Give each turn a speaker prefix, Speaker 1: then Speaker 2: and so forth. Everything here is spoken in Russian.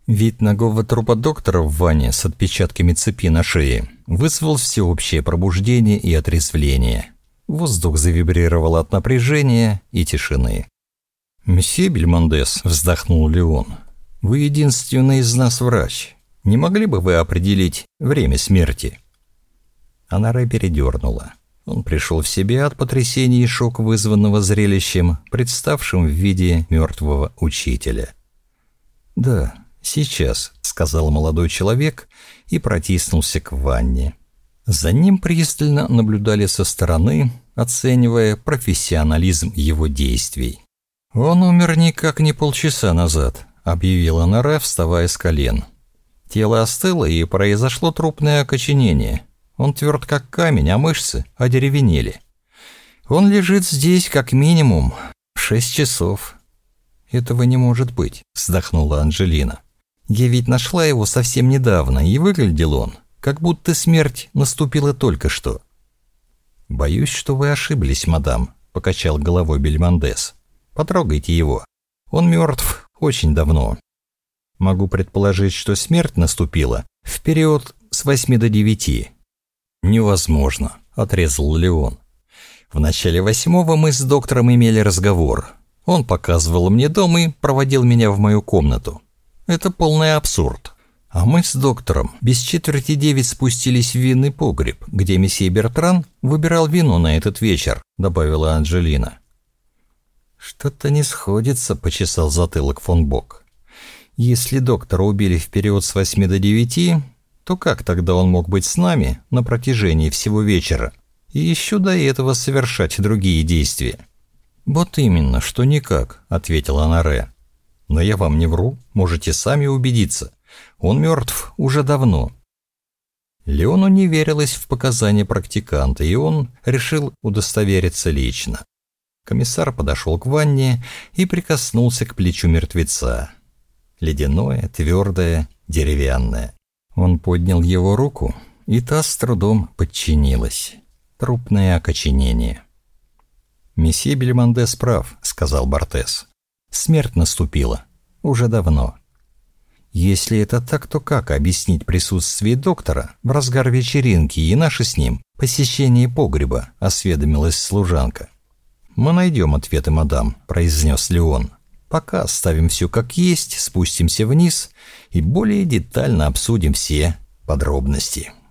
Speaker 1: Вид нагого трупа доктора в ванне с отпечатками цепи на шее вызвал всеобщее пробуждение и отрезвление. Воздух завибрировал от напряжения и тишины. «Месье Бельмондес», — вздохнул Леон, — «вы единственный из нас врач. Не могли бы вы определить время смерти?» Анаре передернула. Он пришел в себя от потрясения и шока, вызванного зрелищем, представшим в виде мертвого учителя. «Да, сейчас», — сказал молодой человек и протиснулся к ванне. За ним пристально наблюдали со стороны, оценивая профессионализм его действий. «Он умер никак не полчаса назад», — объявила Анаре, вставая с колен. «Тело остыло, и произошло трупное окоченение. Он тверд как камень, а мышцы одеревенели. Он лежит здесь как минимум 6 часов». «Этого не может быть», — вздохнула Анжелина. «Я ведь нашла его совсем недавно, и выглядел он, как будто смерть наступила только что». «Боюсь, что вы ошиблись, мадам», — покачал головой Бельмондес. «Потрогайте его. Он мертв очень давно. Могу предположить, что смерть наступила в период с 8 до 9. «Невозможно», — отрезал Леон. «В начале 8-го мы с доктором имели разговор. Он показывал мне дом и проводил меня в мою комнату. Это полный абсурд. А мы с доктором без 8:45 спустились в винный погреб, где месье Бертран выбирал вино на этот вечер», — добавила Анжелина. «Что-то не сходится», — почесал затылок фон Бок. «Если доктора убили в период с 8 до 9, то как тогда он мог быть с нами на протяжении всего вечера и еще до этого совершать другие действия?» «Вот именно, что никак», — ответила Анаре. «Но я вам не вру, можете сами убедиться. Он мертв уже давно». Леону не верилось в показания практиканта, и он решил удостовериться лично. Комиссар подошел к ванне и прикоснулся к плечу мертвеца. Ледяное, твердое, деревянное. Он поднял его руку, и та с трудом подчинилась. Трупное окоченение. «Месье Бельмондес прав», — сказал Бортес. «Смерть наступила. Уже давно». «Если это так, то как объяснить присутствие доктора в разгар вечеринки и наше с ним посещение погреба?» — осведомилась служанка. «Мы найдем ответы, мадам», — произнес Леон. «Пока оставим все как есть, спустимся вниз и более детально обсудим все подробности».